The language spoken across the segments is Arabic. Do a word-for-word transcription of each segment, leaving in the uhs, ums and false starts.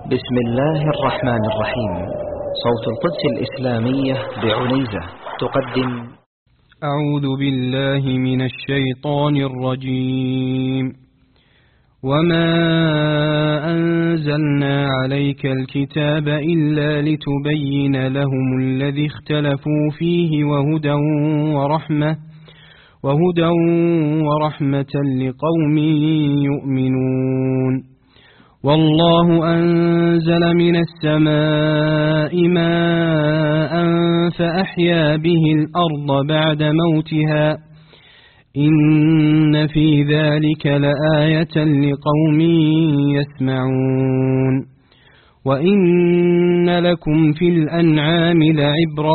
بسم الله الرحمن الرحيم. صوت القدس الإسلامية بعنيزة تقدم أعوذ بالله من الشيطان الرجيم. وما أنزلنا عليك الكتاب إلا لتبين لهم الذي اختلفوا فيه وهدى ورحمة وهدى ورحمة لقوم يؤمنون. والله أنزل من السماء ماء فأحيا به الأرض بعد موتها إن في ذلك لآية لقوم يسمعون. وإن لكم في الأنعام لعبرة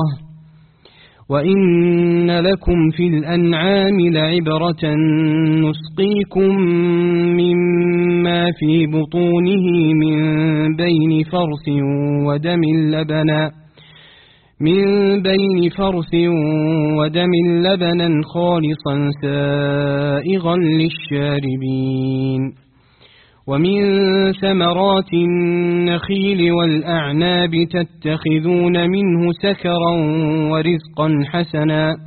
وإن لكم في الأنعام لعبرة نسقيكم مما في بطونه من بين فرث ودم لبنا من بين فرث ودم لبنا خالصا سائغا للشاربين. ومن ثمرات النخيل والأعناب تتخذون منه سكرا ورزقا حسنا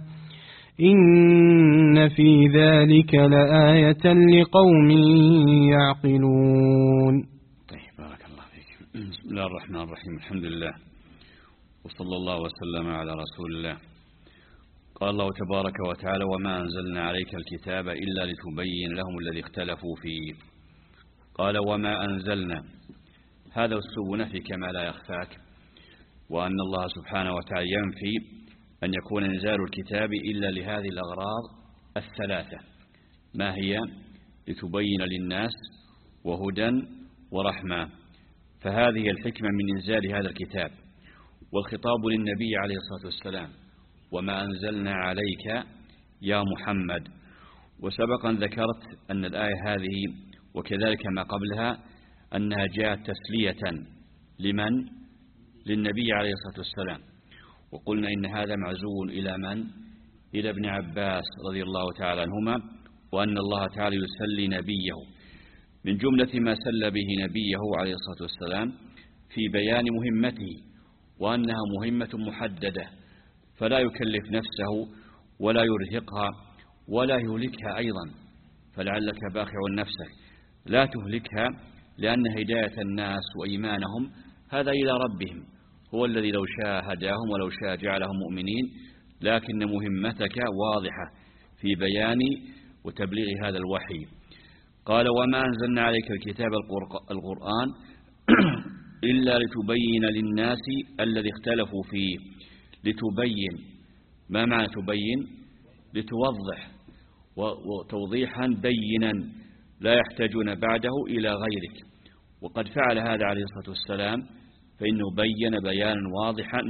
إن في ذلك لآية لقوم يعقلون. طيب، بارك الله فيك. بسم الله الرحمن الرحيم. الحمد لله وصلى الله وسلم على رسول الله. قال الله تبارك وتعالى: وما أنزلنا عليك الكتاب إلا لتبين لهم الذي اختلفوا فيه. قال: وما أنزلنا، هذا أسلوب نفي كما لا يخفاك، وأن الله سبحانه وتعالى ينفي أن يكون إنزال الكتاب إلا لهذه الأغراض الثلاثة. ما هي؟ لتبين للناس وهدى ورحمة. فهذه الحكمة من إنزال هذا الكتاب، والخطاب للنبي عليه الصلاة والسلام: وما أنزلنا عليك يا محمد. وسبق أن ذكرت أن الآية هذه وكذلك ما قبلها أنها جاءت تسلية لمن؟ للنبي عليه الصلاة والسلام. وقلنا إن هذا معزول إلى من؟ إلى ابن عباس رضي الله تعالى عنهما، وأن الله تعالى يسلي نبيه من جملة ما سل به نبيه عليه الصلاة والسلام في بيان مهمته، وأنها مهمة محددة، فلا يكلف نفسه ولا يرهقها ولا يهلكها أيضا. فلعلك باخع نفسك، لا تهلكها، لأن هداية الناس وإيمانهم هذا إلى ربهم، هو الذي لو شاء هداهم ولو شاء جعلهم مؤمنين، لكن مهمتك واضحة في بيان وتبليغ هذا الوحي. قال: وما أنزلنا عليك الكتاب القرآن إلا لتبين للناس الذي اختلفوا فيه. لتبين، ما معنى تبين؟ لتوضح، وتوضيحا بينا لا يحتاجون بعده إلى غيرك. وقد فعل هذا عليه الصلاة والسلام، فإنه بين بيانا واضحا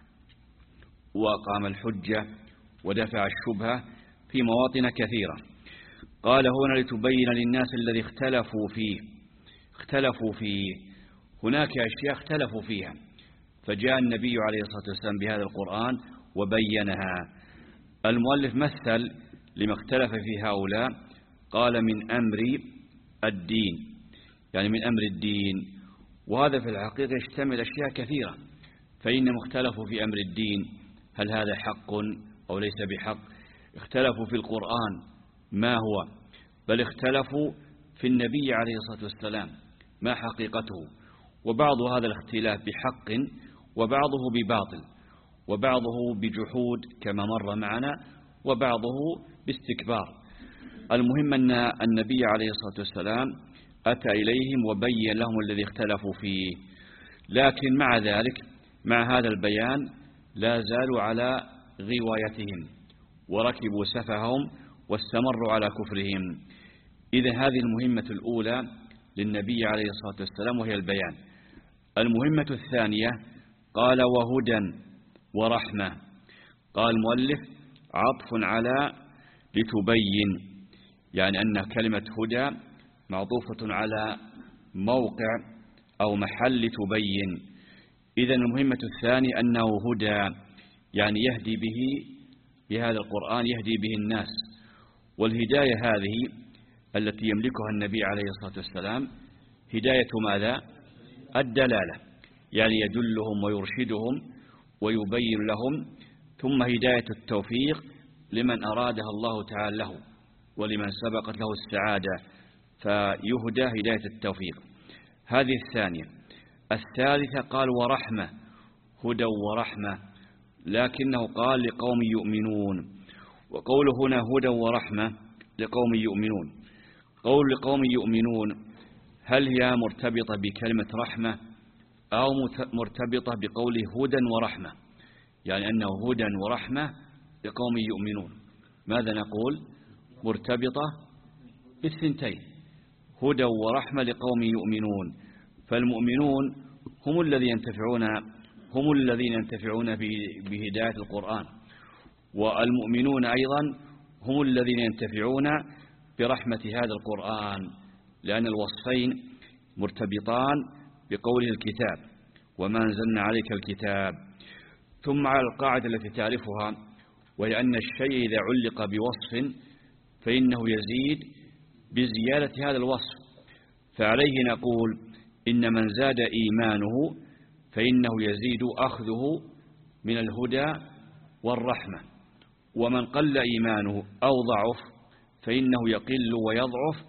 وقام الحجة ودفع الشبهة في مواطن كثيرة. قال هنا: لتبين للناس الذي اختلفوا فيه. اختلفوا فيه، هناك أشياء اختلفوا فيها، فجاء النبي عليه الصلاة والسلام بهذا القرآن وبينها. المؤلف مثل لما اختلف في هؤلاء، قال: من أمر الدين، يعني من أمر الدين. وهذا في الحقيقة يشتمل أشياء كثيرة، فإنهم اختلفوا في أمر الدين، هل هذا حق أو ليس بحق؟ اختلفوا في القرآن ما هو، بل اختلفوا في النبي عليه الصلاة والسلام ما حقيقته. وبعض هذا الاختلاف بحق، وبعضه بباطل، وبعضه بجحود كما مر معنا، وبعضه باستكبار. المهم أن النبي عليه الصلاة والسلام أتى إليهم وبين لهم الذي اختلفوا فيه، لكن مع ذلك، مع هذا البيان، لا زالوا على غوايتهم وركبوا سفههم واستمروا على كفرهم. إذن هذه المهمة الأولى للنبي عليه الصلاة والسلام، وهي البيان. المهمة الثانية قال: وهدى ورحمة. قال المؤلف: عطف على لتبين، يعني أن كلمة هدى معطوفة على موقع أو محل تبين. إذن المهمة الثانية أنه هدى، يعني يهدي به، بهذا القرآن يهدي به الناس. والهداية هذه التي يملكها النبي عليه الصلاة والسلام هداية ماذا؟ الدلالة، يعني يدلهم ويرشدهم ويبين لهم. ثم هداية التوفيق لمن أرادها الله تعالى له ولمن سبقت له السعادة فيهدى هداية التوفيق. هذه الثانية. الثالثة قال ورحمة، هدى ورحمة، لكنه قال لقوم يؤمنون، وقول هنا هدى ورحمة لقوم يؤمنون. قول لقوم يؤمنون هل هي مرتبطة بكلمة رحمة أو مرتبطة بقوله هدى ورحمة؟ يعني أنه هدى ورحمة لقوم يؤمنون. ماذا نقول؟ مرتبطة بالثنتين، هدى ورحمة لقوم يؤمنون. فالمؤمنون هم الذين ينتفعون هم الذين ينتفعون بهداية القرآن، والمؤمنون أيضا هم الذين ينتفعون برحمة هذا القرآن، لأن الوصفين مرتبطان بقوله الكتاب وما أنزلنا عليك الكتاب. ثم على القاعدة التي تعرفها، وهي أن الشيء إذا علق بوصف فإنه يزيد بزيادة هذا الوصف. فعليه نقول إن من زاد إيمانه فإنه يزيد أخذه من الهدى والرحمة، ومن قل إيمانه أو ضعف فإنه يقل ويضعف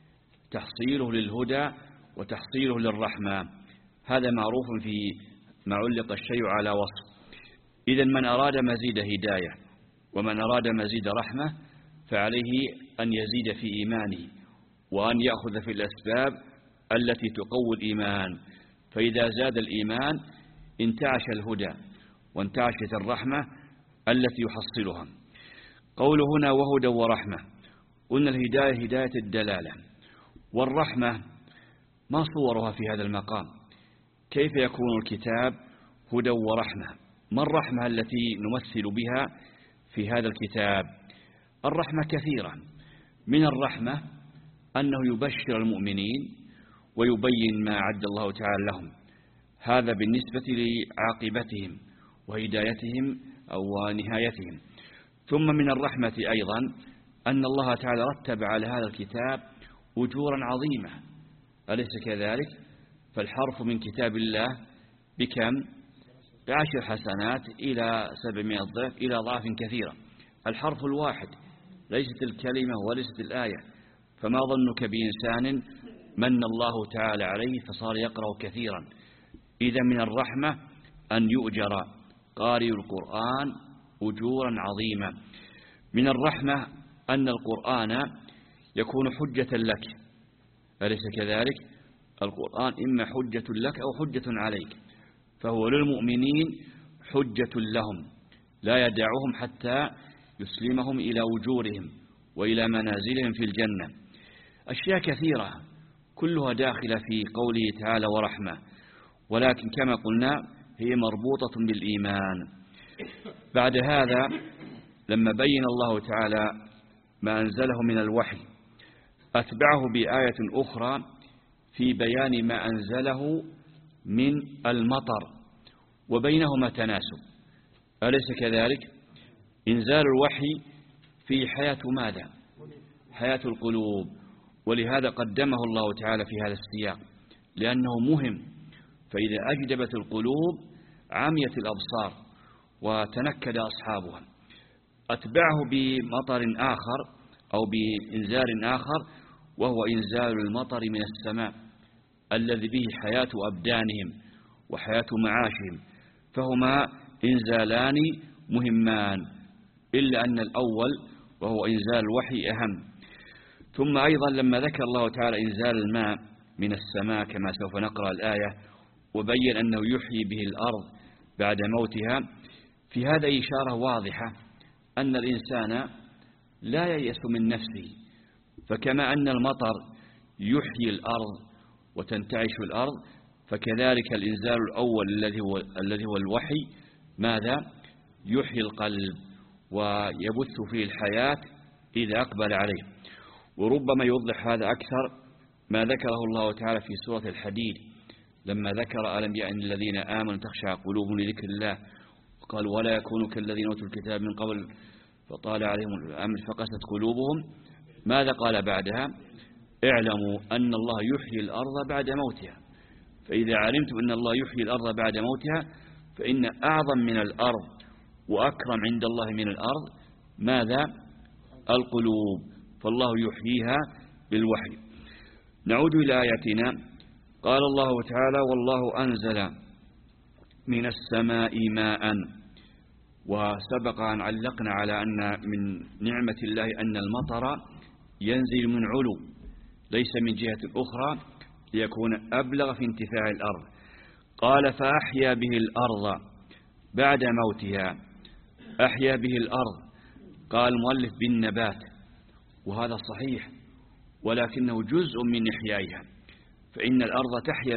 تحصيله للهدى وتحصيله للرحمة. هذا معروف في ما علق الشيء على وصف. إذن من أراد مزيد هداية ومن أراد مزيد رحمة فعليه أن يزيد في إيمانه وأن يأخذ في الأسباب التي تقوي الإيمان. فإذا زاد الإيمان انتعش الهدى وانتعشت الرحمة التي يحصلها. قوله هنا وهدى ورحمة، قلنا الهداية هداية الدلالة، والرحمة ما صورها في هذا المقام؟ كيف يكون الكتاب هدى ورحمة؟ ما الرحمة التي نمثل بها في هذا الكتاب؟ الرحمة كثيرة. من الرحمة أنه يبشر المؤمنين ويبين ما أعد الله تعالى لهم، هذا بالنسبة لعاقبتهم وهدايتهم أو نهايتهم. ثم من الرحمة أيضا أن الله تعالى رتب على هذا الكتاب أجورا عظيمة، أليس كذلك؟ فالحرف من كتاب الله بكم؟ بعشر حسنات إلى سبعمائة ضعف إلى ضعف كثيرة. الحرف الواحد، ليست الكلمة وليست الآية. فما ظنك بإنسان من الله تعالى عليه فصار يقرأ كثيرا؟ إذا من الرحمة أن يؤجر قارئ القرآن أجورا عظيمة. من الرحمة أن القرآن يكون حجة لك، أليس كذلك؟ القرآن إما حجة لك أو حجة عليك، فهو للمؤمنين حجة لهم لا يدعهم حتى يسلمهم إلى وجورهم وإلى منازلهم في الجنة. أشياء كثيرة كلها داخلة في قوله تعالى ورحمة، ولكن كما قلنا هي مربوطة بالإيمان. بعد هذا لما بين الله تعالى ما أنزله من الوحي أتبعه بآية أخرى في بيان ما أنزله من المطر، وبينهما تناسب، أليس كذلك؟ إنزال الوحي في حياة ماذا؟ حياة القلوب، ولهذا قدمه الله تعالى في هذا السياق لأنه مهم. فإذا أجدبت القلوب عميت الأبصار وتنكد أصحابها. أتبعه بمطر آخر أو بإنزال آخر، وهو إنزال المطر من السماء الذي به حياة أبدانهم وحياة معاشهم، فهما إنزالان مهمان، إلا أن الأول وهو إنزال الوحي أهم. ثم أيضا لما ذكر الله تعالى إنزال الماء من السماء كما سوف نقرأ الآية، وبين أنه يحيي به الأرض بعد موتها، في هذا إشارة واضحة أن الإنسان لا ييأس من نفسه. فكما أن المطر يحيي الأرض وتنتعش الأرض، فكذلك الإنزال الأول الذي هو الذي هو الوحي ماذا؟ يحيي القلب ويبث فيه الحياة إذا أقبل عليه. وربما يوضح هذا أكثر ما ذكره الله تعالى في سورة الحديد لما ذكر ألم يأن الذين آمنوا تخشع قلوبهم لذكر الله، قال ولا يكونوا كالذين أوتوا الكتاب من قبل فطال عليهم الأمر فقست قلوبهم. ماذا قال بعدها؟ اعلموا أن الله يحيي الأرض بعد موتها. فإذا علمتم أن الله يحيي الأرض بعد موتها فإن أعظم من الأرض وأكرم عند الله من الأرض ماذا؟ القلوب، فالله يحييها بالوحي. نعود إلى آياتنا. قال الله تعالى: والله أنزل من السماء ماء. وسبق أن علقنا على أن من نعمة الله أن المطر ينزل من علو ليس من جهة أخرى ليكون أبلغ في انتفاع الأرض. قال: فأحيا به الأرض بعد موتها. أحيا به الأرض، قال المؤلف بالنبات، وهذا صحيح، ولكنه جزء من إحيائها، فإن الأرض تحيا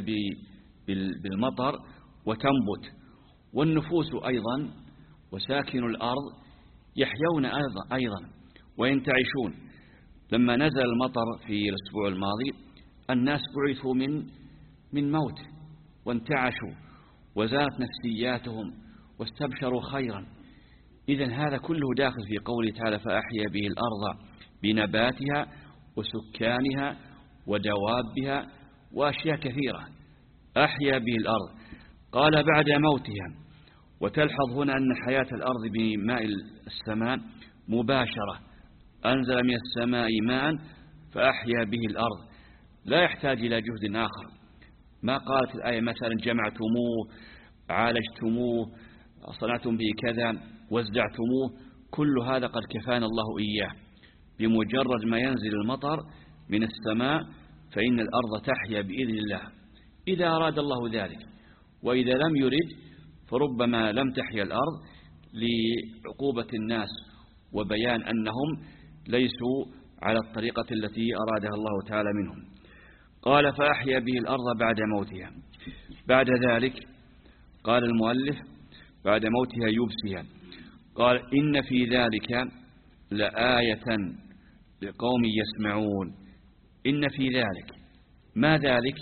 بالمطر وتنبت، والنفوس أيضا وساكن الأرض يحيون أيضا وينتعشون. لما نزل المطر في الأسبوع الماضي الناس بعثوا من من موت وانتعشوا وزالت نفسياتهم واستبشروا خيرا. إذن هذا كله داخل في قوله تعالى: فأحيا به الأرض بنباتها وسكانها ودوابها وأشياء كثيرة. أحيا به الأرض، قال بعد موتها. وتلحظ هنا أن حياة الأرض بماء السماء مباشرة. أنزل من السماء ماء فأحيا به الأرض، لا يحتاج إلى جهد آخر. ما قالت الآية مثلا جمعتموه، عالجتموه، صنعتم به كذا، وزعتموه. كل هذا قد كفانا الله إياه. بمجرد ما ينزل المطر من السماء فإن الأرض تحيا بإذن الله إذا أراد الله ذلك، وإذا لم يرد فربما لم تحيا الأرض لعقوبة الناس وبيان أنهم ليسوا على الطريقة التي أرادها الله تعالى منهم. قال: فأحيا به الأرض بعد موتها. بعد ذلك قال المؤلف: بعد موتها يبسها. قال: إن في ذلك لآية لقوم يسمعون. إن في ذلك، ما ذلك؟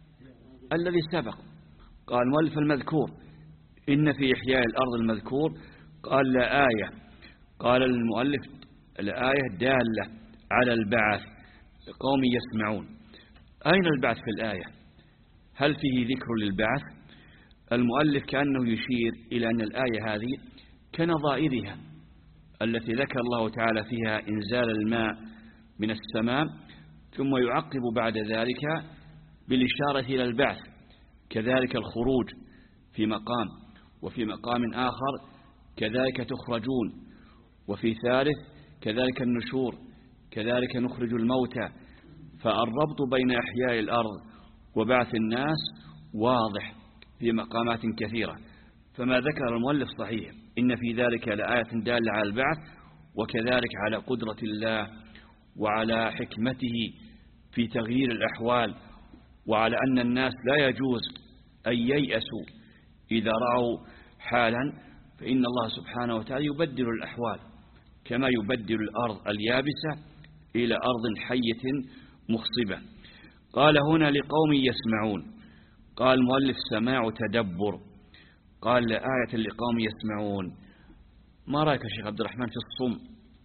الذي سبق. قال المؤلف: المذكور. إن في إحياء الأرض المذكور. قال: لآية. قال المؤلف: الآية دالة على البعث لقوم يسمعون. أين البعث في الآية؟ هل فيه ذكر للبعث؟ المؤلف كأنه يشير إلى أن الآية هذه كنظائرها التي ذكر الله تعالى فيها إنزال الماء من السماء، ثم يعقب بعد ذلك بالإشارة إلى البعث. كذلك الخروج في مقام، وفي مقام آخر كذلك تخرجون، وفي ثالث كذلك النشور، كذلك نخرج الموتى. فالربط بين إحياء الأرض وبعث الناس واضح في مقامات كثيرة. فما ذكر المؤلف صحيح: إن في ذلك لآية دالة على البعث، وكذلك على قدرة الله وعلى حكمته في تغيير الأحوال، وعلى أن الناس لا يجوز أن ييأسوا إذا رأوا حالا، فإن الله سبحانه وتعالى يبدل الأحوال كما يبدل الأرض اليابسة إلى أرض حية مخصبة. قال: هنا لقوم يسمعون. قال المؤلف: سماع تدبر. قال: لآية لقوم يسمعون. ما رأيك يا شيخ عبد الرحمن في الصم؟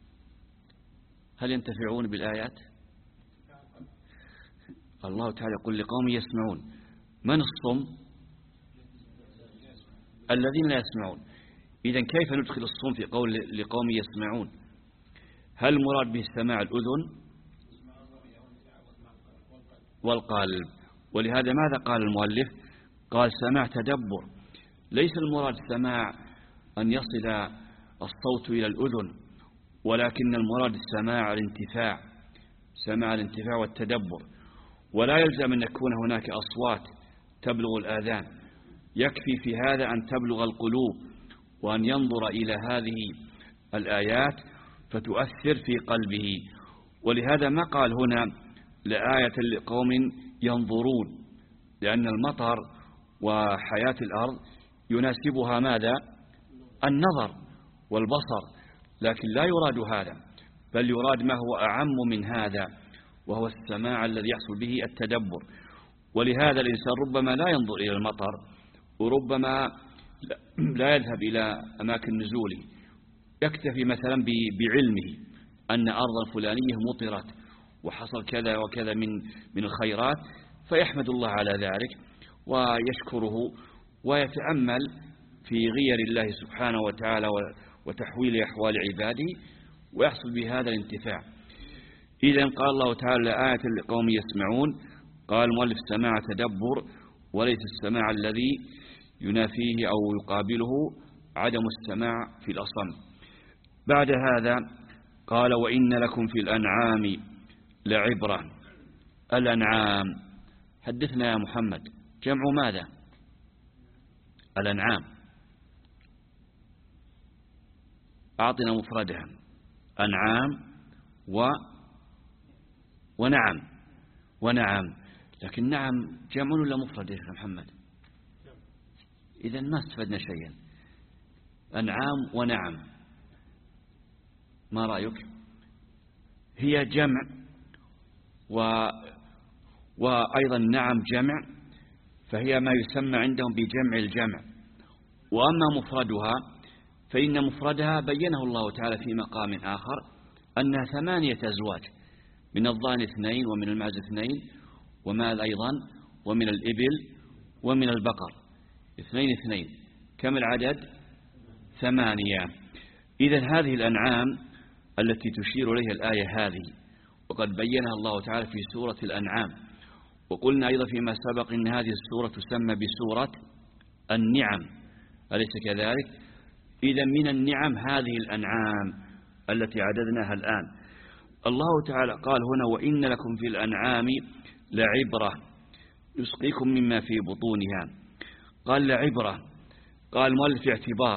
هل ينتفعون بالآيات؟ الله تعالى يقول لقوم يسمعون. من الصم؟ الذين لا يسمعون. إذن كيف ندخل الصم في قول لقوم يسمعون؟ هل المراد به السماع الأذن والقلب؟ ولهذا ماذا قال المؤلف؟ قال: سماع تدبر. ليس المراد سماع أن يصل الصوت إلى الأذن، ولكن المراد سماع الانتفاع، سماع الانتفاع والتدبر. ولا يلزم أن يكون هناك أصوات تبلغ الآذان، يكفي في هذا أن تبلغ القلوب وأن ينظر إلى هذه الآيات فتؤثر في قلبه. ولهذا ما قال هنا لآية لقوم ينظرون، لأن المطر وحياة الأرض يناسبها ماذا؟ النظر والبصر، لكن لا يراد هذا، بل يراد ما هو أعم من هذا، وهو السماع الذي يحصل به التدبر. ولهذا الإنسان ربما لا ينظر إلى المطر، وربما لا يذهب إلى أماكن نزوله، يكتفي مثلا بعلمه أن أرضا فلانية مطرت وحصل كذا وكذا من من الخيرات، فيحمد الله على ذلك. ويشكره ويتأمل في غير الله سبحانه وتعالى وتحويل أحوال عباده ويحصل بهذا الانتفاع. إذن قال الله تعالى آية لقوم يسمعون. قال المؤلف سماع تدبر وليس السماع الذي ينافيه أو يقابله عدم السماع في الأصم. بعد هذا قال وإن لكم في الأنعام لعبرة. الأنعام حدثنا يا محمد جمع ماذا؟ الأنعام أعطنا مفردها. أنعام و ونعم ونعم لكن نعم جمع ولا مفرد يا محمد؟ إذن ما استفدنا شيئا. أنعام ونعم ما رأيك؟ هي جمع و وأيضا نعم جمع، فهي ما يسمى عندهم بجمع الجمع. وأما مفردها فإن مفردها بينه الله تعالى في مقام آخر أنها ثمانية أزواج، من الضأن اثنين ومن المعز اثنين ومال أيضا ومن الإبل ومن البقر اثنين اثنين. كم العدد؟ ثمانية. إذن هذه الأنعام التي تشير إليها الآية هذه وقد بينها الله تعالى في سورة الأنعام. وقلنا أيضا فيما سبق إن هذه السورة تسمى بسورة النعم، أليس كذلك؟ إذن من النعم هذه الأنعام التي عددناها الآن. الله تعالى قال هنا وإن لكم في الأنعام لعبرة نسقيكم مما في بطونها. قال لعبرة، قال المؤلف اعتبار.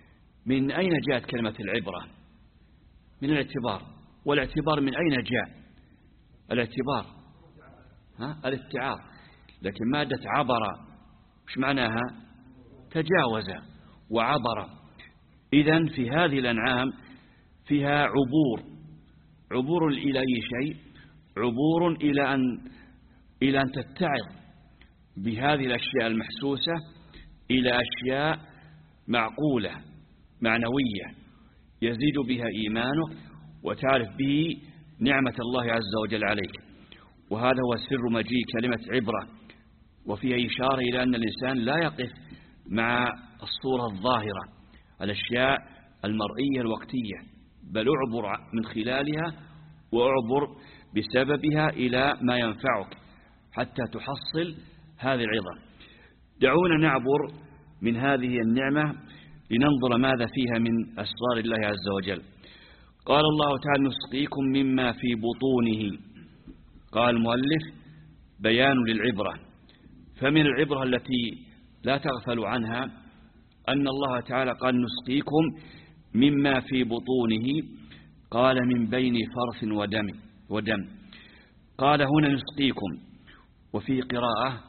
من أين جاءت كلمة العبرة؟ من الاعتبار. والاعتبار من أين جاء؟ الاعتبار ها؟ الاتعاظ. لكن مادة عبر وش معناها؟ تجاوز وعبر. إذن في هذه الأنعام فيها عبور. عبور إلى أي شيء؟ عبور إلى أن إلى أن تتعظ بهذه الأشياء المحسوسة إلى أشياء معقولة معنوية يزيد بها إيمانك وتعرف به نعمة الله عز وجل عليك. وهذا هو سر مجيء كلمة عبرة، وفيها إشارة إلى أن الإنسان لا يقف مع الصورة الظاهرة الأشياء المرئية الوقتية، بل أعبر من خلالها وأعبر بسببها إلى ما ينفعك حتى تحصل هذه العظة. دعونا نعبر من هذه النعمة لننظر ماذا فيها من أسرار الله عز وجل. قال الله تعالى نسقيكم مما في بطونه. قال المؤلف بيان للعبرة. فمن العبرة التي لا تغفل عنها أن الله تعالى قال نسقيكم مما في بطونه، قال من بين فرث ودم ودم قال هنا نسقيكم، وفي قراءة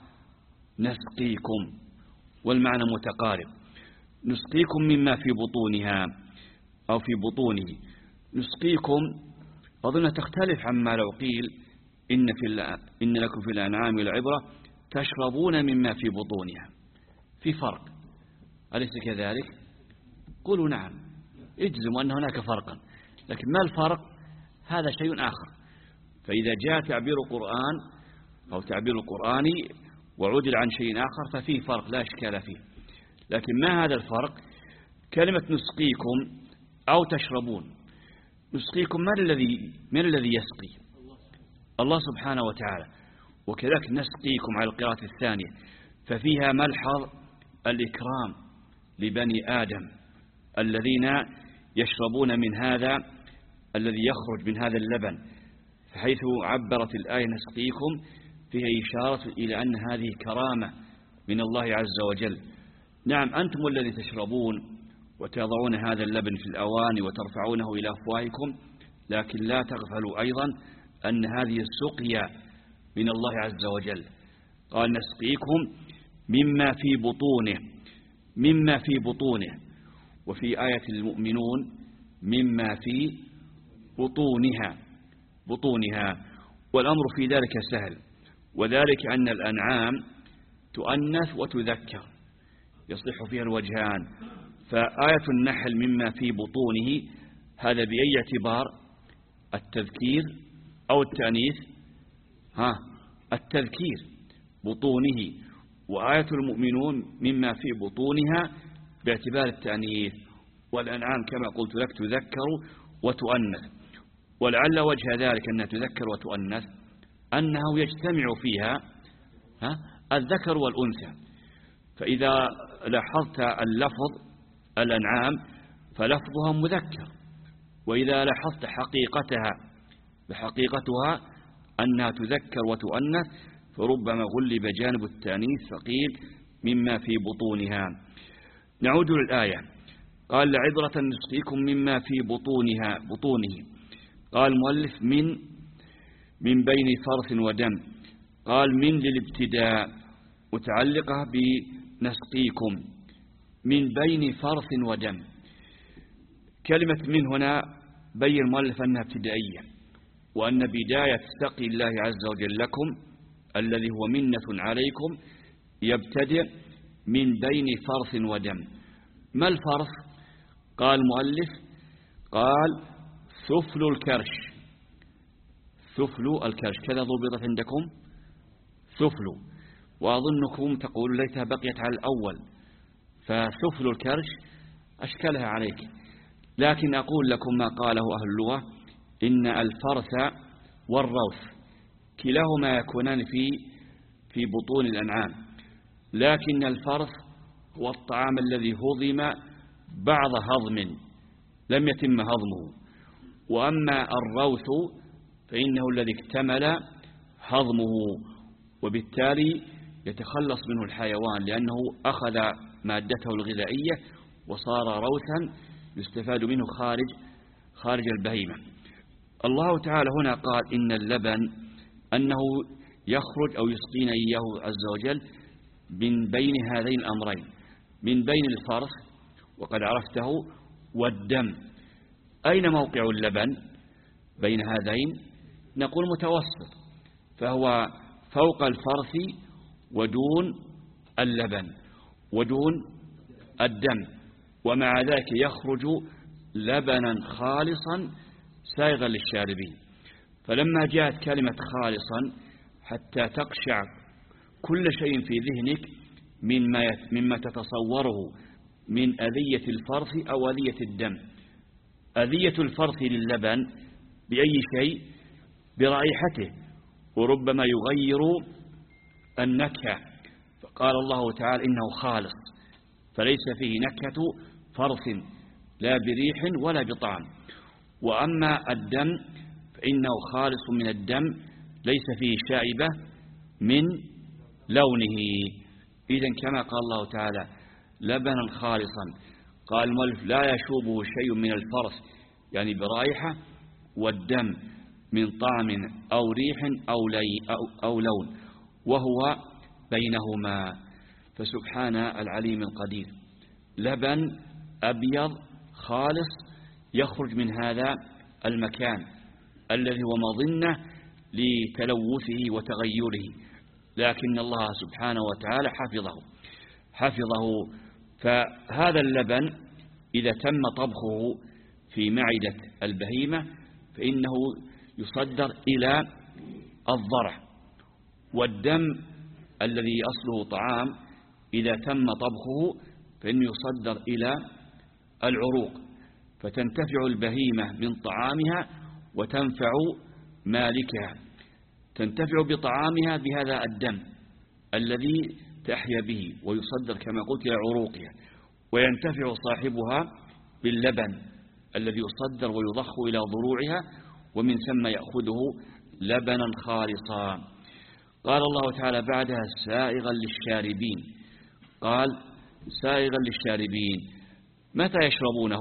نسقيكم والمعنى متقارب. نسقيكم مما في بطونها أو في بطونه. نسقيكم أظن تختلف عما لو قيل إن, في إن لكم في الأنعام العبرة تشربون مما في بطونها. في فرق أليس كذلك؟ قولوا نعم، اجزموا أن هناك فرقا، لكن ما الفرق؟ هذا شيء آخر. فإذا جاء تعبير القرآن أو تعبير القرآني وعدل عن شيء آخر ففيه فرق لا إشكال فيه. لكن ما هذا الفرق؟ كلمة نسقيكم أو تشربون. نسقيكم من الذي من الذي يسقي؟ الله سبحانه وتعالى. وكذلك نسقيكم على القراءة الثانية، ففيها ملحظ الإكرام لبني آدم الذين يشربون من هذا الذي يخرج من هذا اللبن. فحيث عبرت الآية نسقيكم فيها إشارة إلى أن هذه كرامة من الله عز وجل. نعم أنتم الذي تشربون وتضعون هذا اللبن في الأواني وترفعونه إلى أفواهكم، لكن لا تغفلوا أيضا أن هذه السقيا من الله عز وجل. قال نسقيكم مما في بطونه، مما في بطونه. وفي آية المؤمنون مما في بطونها بطونها. والأمر في ذلك سهل، وذلك أن الأنعام تؤنث وتذكر يصلح فيها الوجهان. فآية النحل مما في بطونه هذا بأي اعتبار؟ التذكير أو التأنيث؟ ها التذكير بطونه. وآية المؤمنون مما في بطونها باعتبار التأنيث، والأنعام كما قلت لك تذكر وتؤنث. ولعل وجه ذلك أنها تذكر وتؤنث أنه يجتمع فيها ها الذكر والأنثى. فإذا لاحظت اللفظ الأنعام فلفظها مذكر، وإذا لاحظت حقيقتها بحقيقتها أنها تذكر وتؤنث فربما غلب جانب التأنيث فقيل مما في بطونها. نعود للآية. قال لعبرة نسقيكم مما في بطونها بطونه. قال المؤلف من من بين فرث ودم. قال من للابتداء متعلقة بنسقيكم من بين فرث ودم. كلمة من هنا بين المؤلف أنها ابتدائية، وأن بداية سقي الله عز وجل لكم الذي هو منة عليكم يبتدئ من بين فرث ودم. ما الفرث؟ قال المؤلف قال ثفل الكرش. ثفل الكرش كذا ضبطت عندكم ثفل، وأظنكم تقول ليتها بقيت على الأول، فثفل الكرش أشكلها عليك. لكن أقول لكم ما قاله أهل اللغة إن الفرث والروث كلاهما يكونان في في بطون الأنعام، لكن الفرث هو الطعام الذي هضم بعض هضم لم يتم هضمه، وأما الروث فإنه الذي اكتمل هضمه، وبالتالي يتخلص منه الحيوان لأنه أخذ مادته الغذائية وصار روثا يستفاد منه خارج خارج البهيمة. الله تعالى هنا قال إن اللبن أنه يخرج أو يسقينا إياه عز وجل من بين هذين الأمرين، من بين الفرث وقد عرفته والدم. أين موقع اللبن بين هذين؟ نقول متوسط، فهو فوق الفرث ودون اللبن ودون الدم، ومع ذلك يخرج لبنا خالصا سائغا للشاربين. فلما جاءت كلمة خالصا حتى تقشع كل شيء في ذهنك مما مما تتصوره من أذية الفرث أو أذية الدم. أذية الفرث للبن بأي شيء؟ برائحته، وربما يغير النكهة. فقال الله تعالى إنه خالص، فليس فيه نكهة فرث لا بريح ولا بطعم. وأما الدم فإنه خالص من الدم ليس فيه شائبة من لونه. إذن كما قال الله تعالى لبنا خالصا، قال المؤلف لا يشوبه شيء من الفرث يعني برائحة، والدم من طعم أو ريح أو, لي أو, أو لون، وهو بينهما. فسبحان العليم القدير، لبن أبيض خالص يخرج من هذا المكان الذي هو مظنة لتلوثه وتغيره، لكن الله سبحانه وتعالى حفظه حفظه فهذا اللبن إذا تم طبخه في معدة البهيمة فإنه يصدر إلى الضرع، والدم الذي أصله طعام إذا تم طبخه فإنه يصدر إلى العروق، فتنتفع البهيمة من طعامها وتنفع مالكها. تنتفع بطعامها بهذا الدم الذي تحيا به ويصدر كما قلت إلى عروقها، وينتفع صاحبها باللبن الذي يصدر ويضخ إلى ضروعها، ومن ثم يأخذه لبنا خالصا. قال الله تعالى بعدها سائغا للشاربين. قال سائغا للشاربين، متى يشربونه؟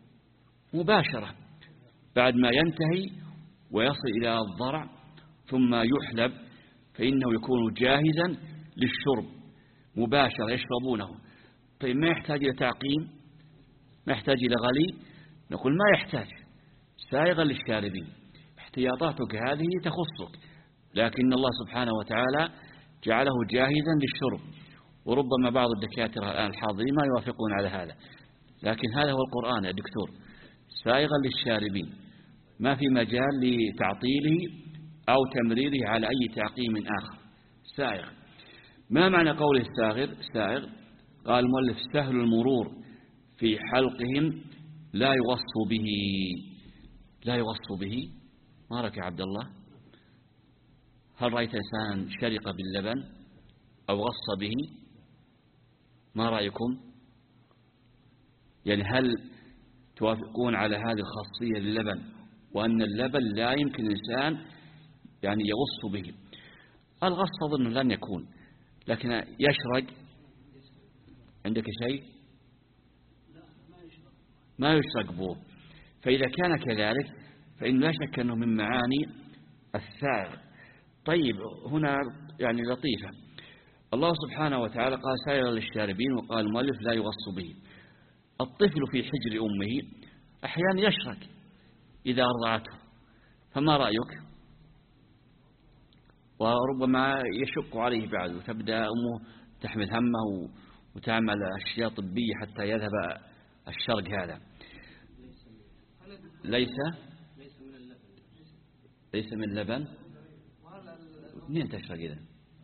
مباشرة بعد ما ينتهي ويصل إلى الضرع ثم يحلب فإنه يكون جاهزا للشرب مباشرة يشربونه. طيب ما يحتاج إلى تعقيم؟ ما يحتاج إلى غلي؟ نقول ما يحتاج، سائغا للشاربين. احتياطاتك هذه تخصك، لكن الله سبحانه وتعالى جعله جاهزا للشرب. وربما بعض الدكاترة الآن الحاضرين ما يوافقون على هذا، لكن هذا هو القرآن يا دكتور، سائغا للشاربين، ما في مجال لتعطيله أو تمريره على أي تعقيم آخر، سائغ. ما معنى قوله الساغر سائغ؟ قال المؤلف سهل المرور في حلقهم لا يغص به. لا يغص به، ما رأيك يا عبد الله؟ هل رأيت إنسان شرق باللبن أو غص به؟ ما رأيكم؟ يعني هل توافقون على هذه الخاصية للبن، وأن اللبن لا يمكن الإنسان يعني يغص به؟ الغص أظن لن يكون، لكن يشرق. عندك شيء؟ ما يشرق به. فإذا كان كذلك فإن لا شك أنه من معاني السائغ. طيب هنا يعني لطيفة، الله سبحانه وتعالى قال سائغ للشاربين، وقال المؤلف لا يغص به. الطفل في حجر أمه أحيانا يشرق إذا أرضعته، فما رأيك؟ وربما يشق عليه بعد، وتبدأ أمه تحمل همه وتعمل أشياء طبية حتى يذهب الشرق هذا. ليس ليس من اللبن. منين تشرق إذا؟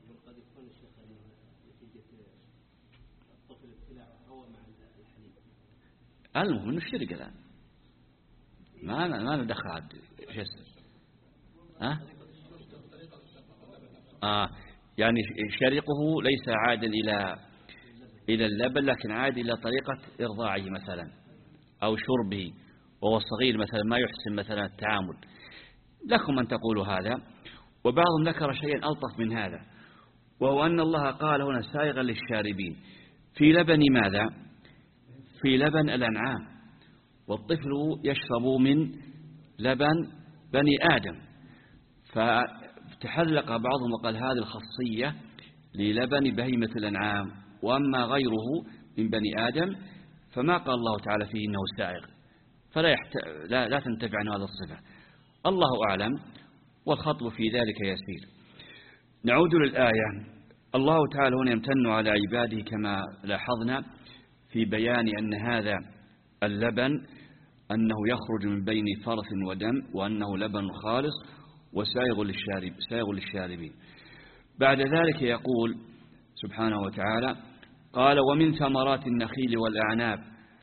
المهم انه الشرق الآن ما ما ندخل عاد جسر. ها آه يعني شرقه ليس عادا إلى إلى اللبن، لكن عاد إلى طريقة إرضاعه مثلا أو شربه، وهو صغير مثلا ما يحسن مثلا التعامل. لكم أن تقولوا هذا. وبعضهم ذكر شيئا ألطف من هذا، وهو أن الله قال هنا سائغا للشاربين في لبن ماذا؟ في لبن الأنعام، والطفل يشرب من لبن بني آدم. فتحلق بعضهم وقال هذه الخاصية للبن بهيمة الأنعام، وأما غيره من بني آدم فما قال الله تعالى فيه إنه سائغ، فلا يحت... لا, لا تنتفع عن هذا الصفة. الله أعلم، والخطب في ذلك يسير. نعود للآية. الله تعالى هنا يمتن على عباده كما لاحظنا في بيان أن هذا اللبن أنه يخرج من بين فرث ودم، وأنه لبن خالص وسائغ للشارب سائغ للشاربين. بعد ذلك يقول سبحانه وتعالى قال ومن ثمرات النخيل والأعناب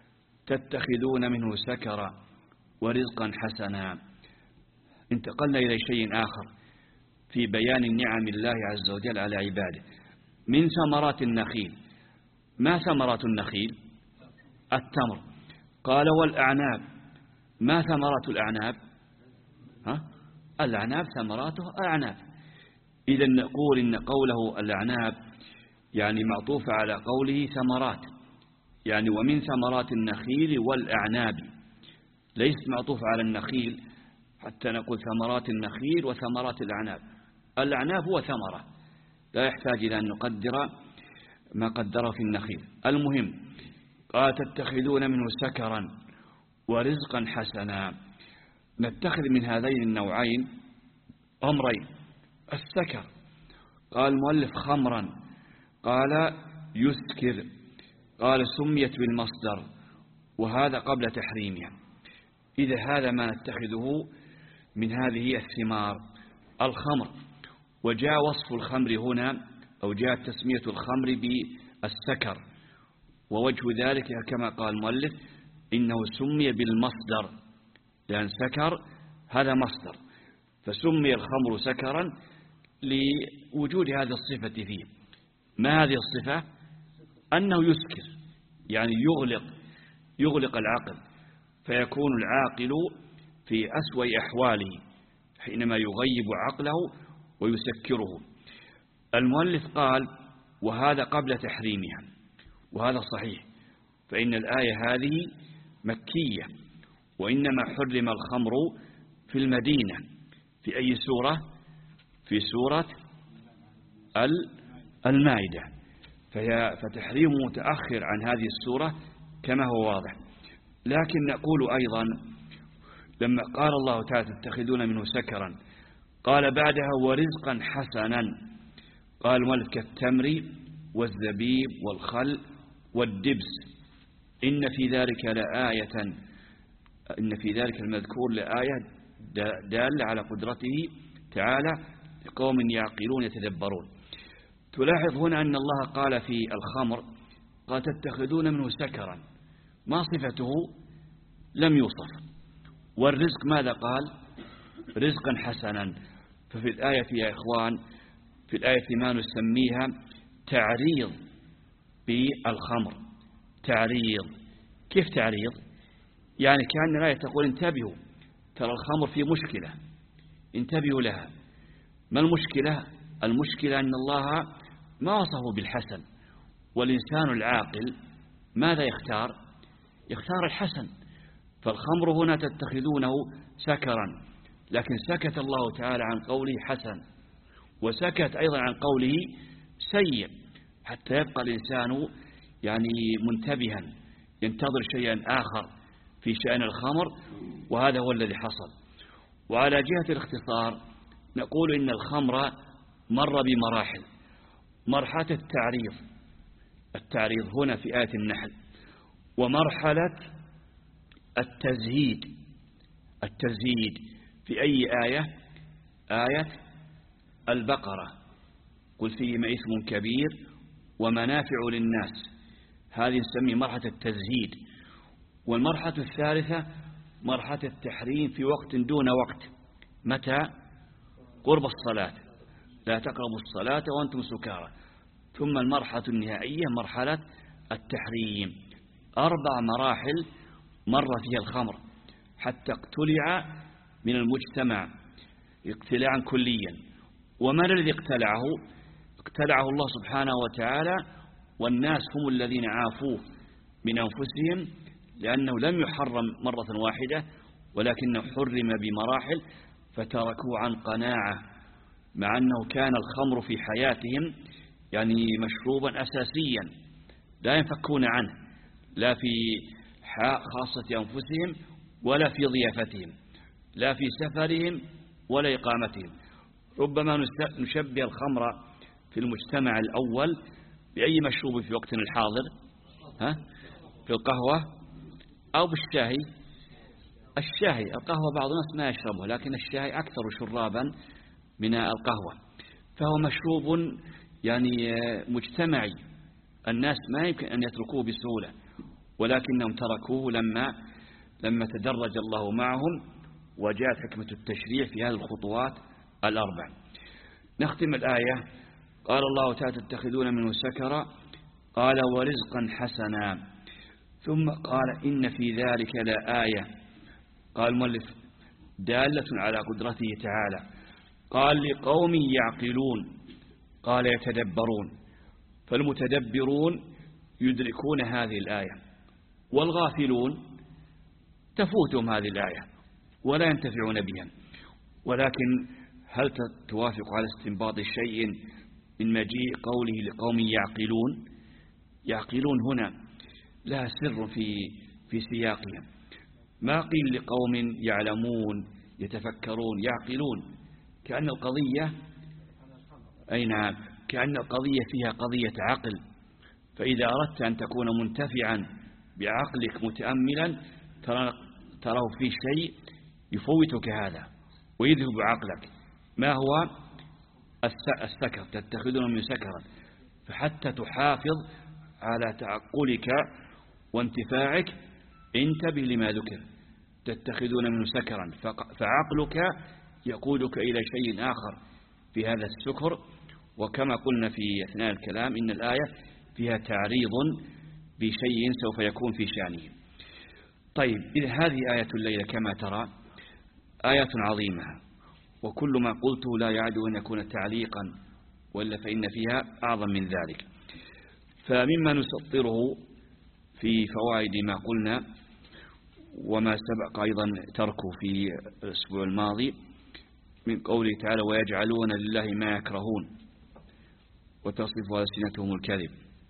تتخذون منه سكرا ورزقا حسنا. انتقلنا إلى شيء آخر في بيان نعم الله عز وجل على عباده. من ثمرات النخيل، ما ثمرات النخيل؟ التمر. قال والأعناب، ما ثمرات الأعناب؟ ها؟ الأعناب ثمراته أعناب. إذا نقول إن قوله الأعناب يعني معطوف على قوله ثمرات، يعني ومن ثمرات النخيل والأعناب، ليس معطوف على النخيل حتى نقول ثمرات النخيل وثمرات الأعناب. الأعناب هو ثمرة، لا يحتاج إلى أن نقدر ما قدره في النخيل. المهم قال تتخذون منه سكرا ورزقا حسنا. نتخذ من هذين النوعين أمرين. السكر قال المؤلف خمرا، قال يسكر، قال سميت بالمصدر، وهذا قبل تحريمها. إذا هذا ما نتخذه من هذه الثمار الخمر. وجاء وصف الخمر هنا، أو جاء تسمية الخمر بالسكر، ووجه ذلك كما قال المؤلف إنه سمي بالمصدر، لأن سكر هذا مصدر، فسمي الخمر سكرا لوجود هذه الصفة فيه. ما هذه الصفة؟ أنه يسكر، يعني يغلق يغلق العقل، فيكون العاقل في أسوأ أحواله حينما يغيب عقله ويسكره. المؤلف قال وهذا قبل تحريمها، وهذا صحيح، فإن الآية هذه مكية، وإنما حرم الخمر في المدينة. في أي سورة؟ في سورة المائدة، فتحريم متأخر عن هذه السورة كما هو واضح. لكن نقول أيضا لما قال الله تعالى تتخذون منه سكرا، قال بعدها ورزقا حسنا. قال المؤلف كالتمر والزبيب والخل والدبس. إن في ذلك لآية، إن في ذلك المذكور لآية دالة على قدرته تعالى لقوم يعقلون يتدبرون. تلاحظ هنا أن الله قال في الخمر قال تتخذون منه سكرا، ما صفته لم يوصف. والرزق ماذا قال؟ رزقا حسنا. ففي الآية يا إخوان، في الآية ما نسميها تعريض بالخمر. تعريض، كيف تعريض؟ يعني كأن الآية تقول انتبهوا، ترى الخمر في مشكلة، انتبهوا لها. ما المشكلة؟ المشكلة أن الله ما وصفه بالحسن، والإنسان العاقل ماذا يختار؟ يختار الحسن. فالخمر هنا تتخذونه سكرا، لكن سكت الله تعالى عن قوله حسن، وسكت أيضا عن قوله سيء، حتى يبقى الإنسان يعني منتبها ينتظر شيئا آخر في شأن الخمر، وهذا هو الذي حصل. وعلى جهة الاختصار نقول إن الخمر مر بمراحل. مرحلة التعريض، التعريض هنا في آية النحل، ومرحلة التزهيد. التزهيد في أي آية؟ آية البقرة، قل فيهما إثم كبير ومنافع للناس، هذه نسمي مرحلة التزهيد. والمرحلة الثالثة مرحلة التحريم في وقت دون وقت. متى؟ قرب الصلاة، لا تقربوا الصلاة وأنتم سكارى. ثم المرحلة النهائية مرحلة التحريم. أربع مراحل مر فيها الخمر حتى اقتلع من المجتمع اقتلاعا كليا. ومن الذي اقتلعه؟ اقتلعه الله سبحانه وتعالى، والناس هم الذين عافوه من أنفسهم، لأنه لم يحرم مرة واحدة ولكنه حرم بمراحل، فتركوه عن قناعة، مع أنه كان الخمر في حياتهم يعني مشروبا أساسيا لا ينفكون عنه، لا في خاصة أنفسهم ولا في ضيافتهم، لا في سفرهم ولا إقامتهم. ربما نشبه الخمر في المجتمع الأول بأي مشروب في وقتنا الحاضر، ها؟ في القهوة أو بالشاهي. الشاهي، القهوة بعض الناس ما يشربه، لكن الشاهي أكثر شرابا من القهوة، فهو مشروب يعني مجتمعي، الناس ما يمكن أن يتركوه بسهولة، ولكنهم تركوه لما لما تدرج الله معهم وجاءت حكمة التشريع في هذه الخطوات الأربع. نختم الآية. قال الله تعالى تتخذون منه سكرا، قال ورزقا حسنا، ثم قال إن في ذلك لآية، قال المؤلف دالة على قدرته تعالى، قال لقوم يعقلون، قال يتدبرون. فالمتدبرون يدركون هذه الآية، والغافلون تفوتهم هذه الآية ولا ينتفعون بها. ولكن هل توافق على استنباط شيء من مجيء قوله لقوم يعقلون؟ يعقلون هنا لها سر في في سياقها، ما قيل لقوم يعلمون يتفكرون، يعقلون، كأن القضية أي نعم كأن القضية فيها قضية عقل. فإذا أردت أن تكون منتفعا بعقلك متأملا تراه في شيء يفوتك هذا ويذهب عقلك. ما هو السكر؟ تتخذون من سكرا. فحتى تحافظ على تعقلك وانتفاعك انتبه لما ذكر، تتخذون منه سكرا، فعقلك يقودك إلى شيء آخر في هذا السكر. وكما قلنا في أثناء الكلام إن الآية فيها تعريض بشيء سوف يكون في شأنه. طيب، إذا هذه آية الليلة كما ترى آية عظيمة، وكل ما قلته لا يعد أن يكون تعليقا، وإلا فإن فيها أعظم من ذلك. فمما نسطره في فوائد ما قلنا وما سبق أيضا تركه في الأسبوع الماضي من قوله تعالى ويجعلون لله ما يكرهون وتصف ألسنتهم الكذب.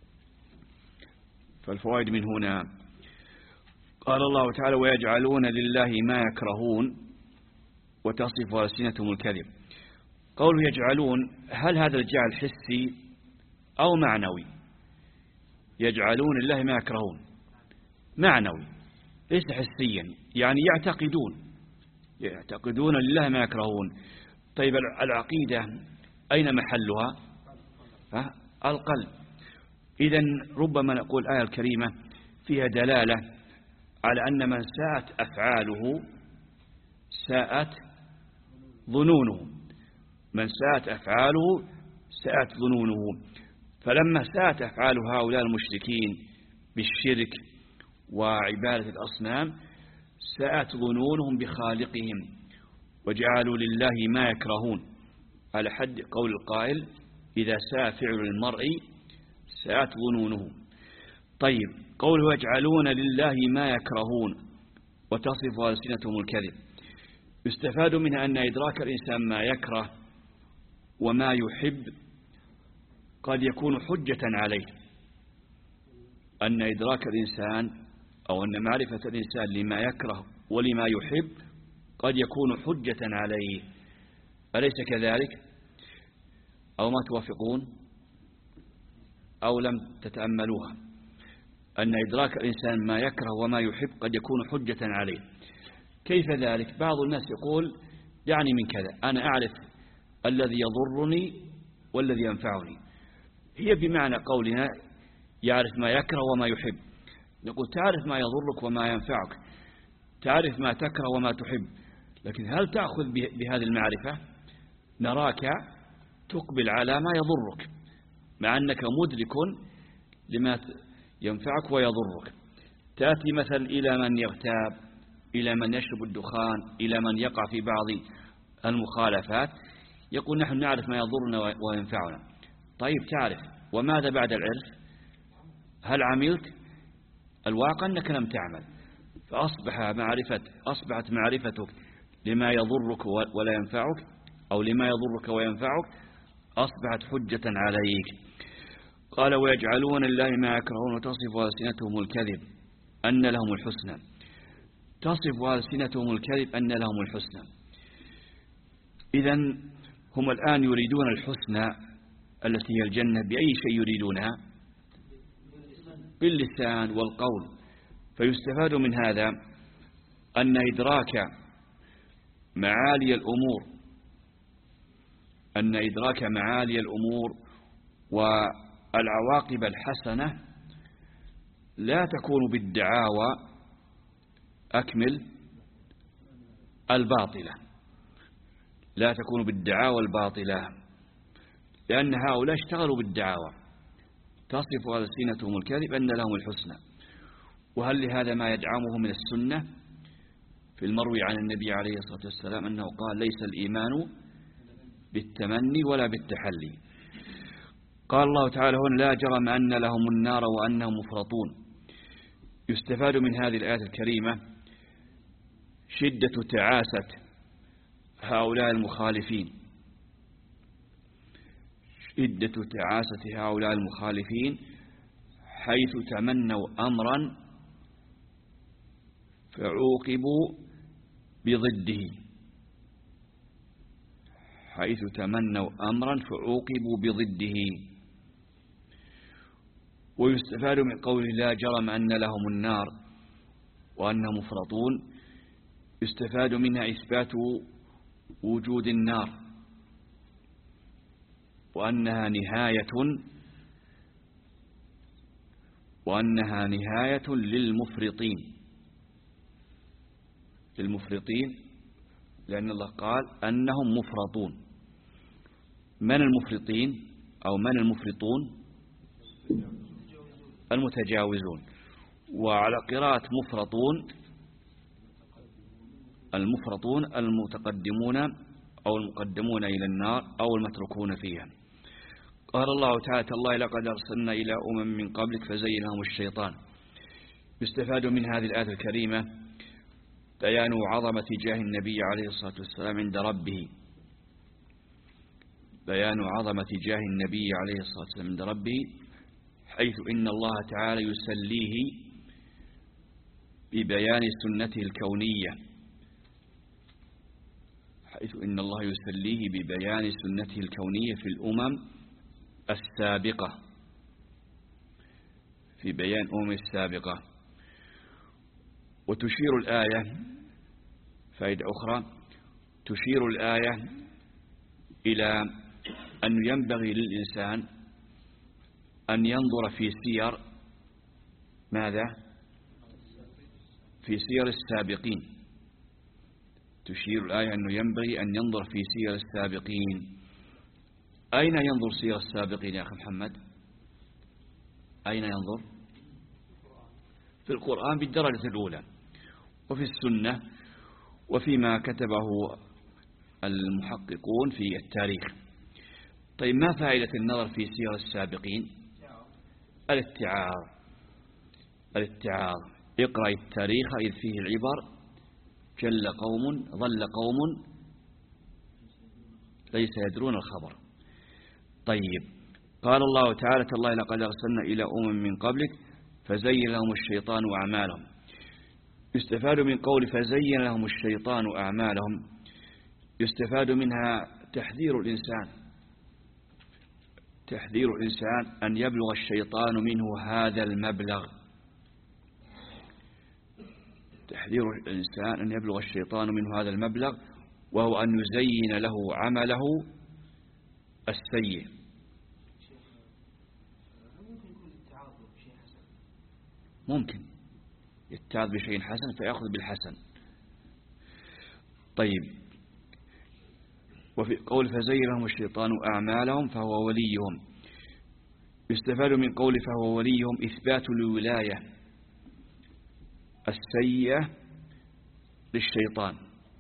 فالفوائد من هنا قال الله تعالى ويجعلون لله ما يكرهون وتصف ألسنتهم الكذب. قوله يجعلون، هل هذا الجعل حسي أو معنوي؟ يجعلون لله ما يكرهون معنوي ليس حسيا، يعني يعتقدون يعتقدون لله ما يكرهون. طيب العقيدة أين محلها؟ القلب. إذن ربما نقول الآية الكريمة فيها دلالة على أن من ساءت أفعاله ساءت ظنونه، من ساءت أفعاله ساءت ظنونه. فلما ساءت أفعال هؤلاء المشركين بالشرك وعبادة الأصنام ساءت ظنونهم بخالقهم وجعلوا لله ما يكرهون، على حد قول القائل إذا ساء فعل المرء ساءت ظنونه. طيب، قوله يجعلون لله ما يكرهون وتصف ألسنتهم الكذب، يستفاد منها أن إدراك الإنسان ما يكره وما يحب قد يكون حجة عليه، أن إدراك الإنسان أو أن معرفة الإنسان لما يكره ولما يحب قد يكون حجة عليه، أليس كذلك؟ أو ما توافقون أو لم تتأملوها؟ أن إدراك الإنسان ما يكره وما يحب قد يكون حجة عليه. كيف ذلك؟ بعض الناس يقول يعني من كذا، أنا أعرف الذي يضرني والذي ينفعني، هي بمعنى قولنا يعرف ما يكره وما يحب. نقول تعرف ما يضرك وما ينفعك، تعرف ما تكره وما تحب، لكن هل تأخذ بهذه المعرفة؟ نراك تقبل على ما يضرك مع أنك مدرك لما ينفعك ويضرك. تأتي مثلا إلى من يغتاب، إلى من يشرب الدخان، إلى من يقع في بعض المخالفات، يقول نحن نعرف ما يضرنا وينفعنا. طيب تعرف، وماذا بعد العرف؟ هل عملت؟ الواقع أنك لم تعمل، فأصبح معرفة أصبحت معرفتك لما يضرك ولا ينفعك أو لما يضرك وينفعك أصبحت حجة عليك. قال ويجعلون لله ما يكرهون وتصف ألسنتهم الكذب أن لهم الحسنى، تصف ألسنتهم الكذب أن لهم الحسنى. إذن هم الآن يريدون الحسنى التي هي الجنة بأي شيء يريدونها؟ باللسان والقول. فيستفاد من هذا أن إدراك معالي الأمور أن إدراك معالي الأمور والعواقب الحسنة لا تكون بالدعاوى أكمل الباطلة، لا تكون بالدعاوى الباطلة، لأن هؤلاء اشتغلوا بالدعاوى. تصف ألسنتهم الكذب أن لهم الحسنى. وهل لهذا ما يدعمه من السنة؟ في المروي عن النبي عليه الصلاة والسلام أنه قال ليس الإيمان بالتمني ولا بالتحلي. قال الله تعالى هنا لا جرم أن لهم النار وأنهم مفرطون. يستفاد من هذه الآية الكريمة شدة تعاسة هؤلاء المخالفين، شدة تعاسة هؤلاء المخالفين حيث تمنوا أمرا فعوقبوا بضده، حيث تمنوا أمرا فعوقبوا بضده. ويستفاد من قول لا جرم أن لهم النار وأنهم مفرطون، يستفاد منها إثبات وجود النار وأنها نهاية وأنها نهاية للمفرطين للمفرطين لأن الله قال أنهم مفرطون. من المفرطين أو من المفرطون؟ المتجاوزون. وعلى قراءة مفرطون المفرطون المتقدمون أو المقدمون إلى النار أو المتركون فيها. قال الله تعالى الله لقد أرسلنا إلى أمم من قبلك فزين لهم الشيطان. يستفاد من هذه الآية الكريمة بيان عظمة جاه النبي عليه الصلاة والسلام عند ربه، بيان عظمة جاه النبي عليه الصلاة والسلام عند ربه، حيث إن الله تعالى يسليه ببيان سنته الكونية حيث إن الله يسليه ببيان سنته الكونية في الأمم السابقة في بيان أمم السابقة. وتشير الآية فائدة أخرى، تشير الآية إلى أن ينبغي للإنسان أن ينظر في سير ماذا؟ في سير السابقين. تشير الآية أنه ينبغي أن ينظر في سير السابقين. أين ينظر سير السابقين يا أخي محمد؟ أين ينظر؟ في القرآن بالدرجة الأولى، وفي السنة، وفيما كتبه المحققون في التاريخ. طيب ما فائدة النظر في سير السابقين؟ الاتعاظ. الاتعاظ. اقرأ التاريخ إذ فيه العبر، جل قوم ظل قوم ليس يدرون الخبر. طيب قال الله تعالى تالله لقد أرسلنا إلى أمم من قبلك فزين لهم الشيطان أعمالهم. يستفاد من قول فزين لهم الشيطان أعمالهم، يستفاد منها تحذير الإنسان تحذير الإنسان أن يبلغ الشيطان منه هذا المبلغ. تحذير الإنسان أن يبلغ الشيطان منه هذا المبلغ، وهو أن يزين له عمله السيء. ممكن يتعظ بشيء حسن فيأخذ بالحسن. طيب وفي قول فزين لهم الشيطان أعمالهم فهو وليهم، يستفاد من قول فهو وليهم إثبات الولاية السيئة للشيطان،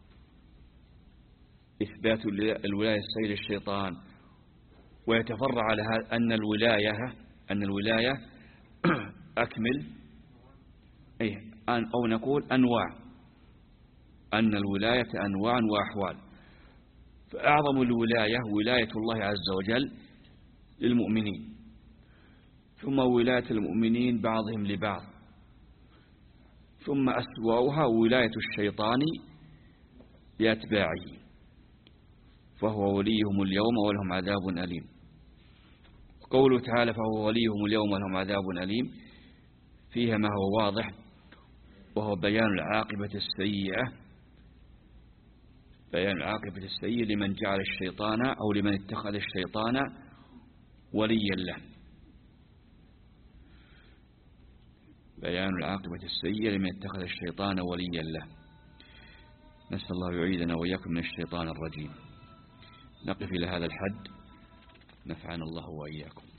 إثبات الولاية السيئة للشيطان. ويتفرع على هذا أن الولاية أن الولاية أكمل أي أو نقول أنواع، أن الولاية أنواع وأحوال. فأعظم الولاية ولاية الله عز وجل للمؤمنين، ثم ولاية المؤمنين بعضهم لبعض، ثم أسوأها ولاية الشيطان لأتباعه، فهو وليهم اليوم ولهم عذاب أليم. قوله تعالى فهو وليهم اليوم ولهم عذاب أليم فيها ما هو واضح، وهو بيان العاقبة السيئة بيان العاقبة السيئة لمن جعل الشيطان أو لمن اتخذ الشيطان وليا له. بيان العاقبة السيئة لمن اتخذ الشيطان وليا له. نسأل الله يعيدنا وإياكم من الشيطان الرجيم. نقف إلى هذا الحد، نفعنا الله وإياكم.